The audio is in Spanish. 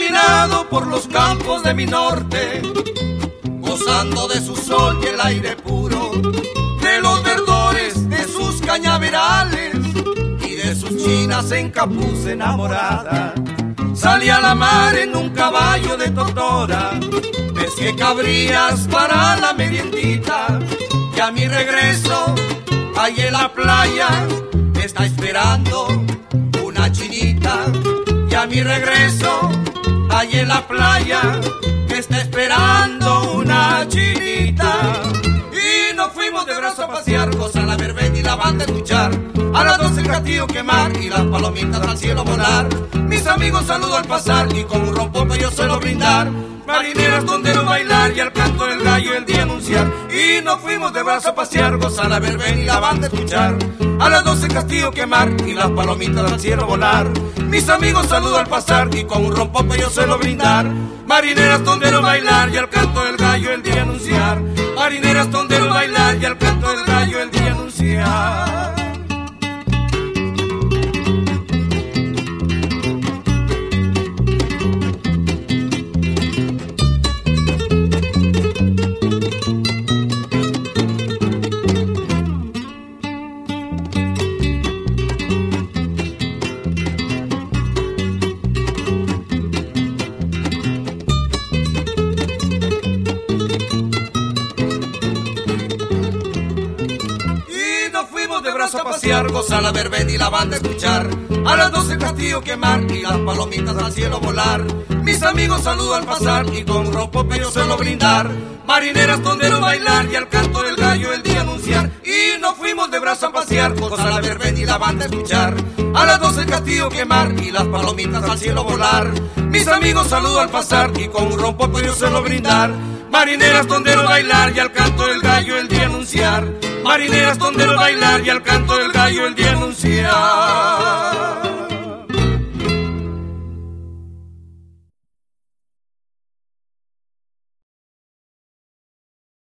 caminado por los campos de mi norte, gozando de su sol y el aire puro, de los verdores de sus cañaverales y de sus chinas en capuz enamorada. Salí a la mar en un caballo de totora, pesqué cabrías para la meriendita, y a mi regreso, ahí en la playa, me está esperando una chinita. Y a mi regreso, ahí en la playa, me está esperando una chinita. Y nos fuimos de brazo a pasear, gozar la verbena y la banda escuchar, a las 12 el castillo quemar y las palomitas al cielo volar. Mis amigos saludo al pasar y con un rompope yo suelo brindar. Marineras, tondero bailar y al canto del gallo el día anunciar. Y nos fuimos de brazo a pasear, gozar la verbena y la banda escuchar, a las 12 el castillo quemar y las palomitas al cielo volar. Mis amigos saludo al pasar y con un rompope yo suelo brindar. Marineras, tondero bailar y al canto del gallo el día anunciar. Marineras, tondero bailar y al canto del gallo el día anunciar. A pasear, gozar la verbena y la banda escuchar, a las 12 el castillo quemar y las palomitas al cielo volar. Mis amigos saludo al pasar y con un rompope yo suelo brindar. Marineras, tondero bailar y al canto del gallo el día anunciar. Y nos fuimos de brazo a pasear, gozar la verbena y la banda escuchar, a las 12 el castillo quemar y las palomitas al cielo volar. Mis amigos saludo al pasar y con un rompope yo suelo brindar. Marineras, tondero bailar y al canto del gallo el día anunciar. Marineras, tondero bailar y al canto del gallo el día anunciar.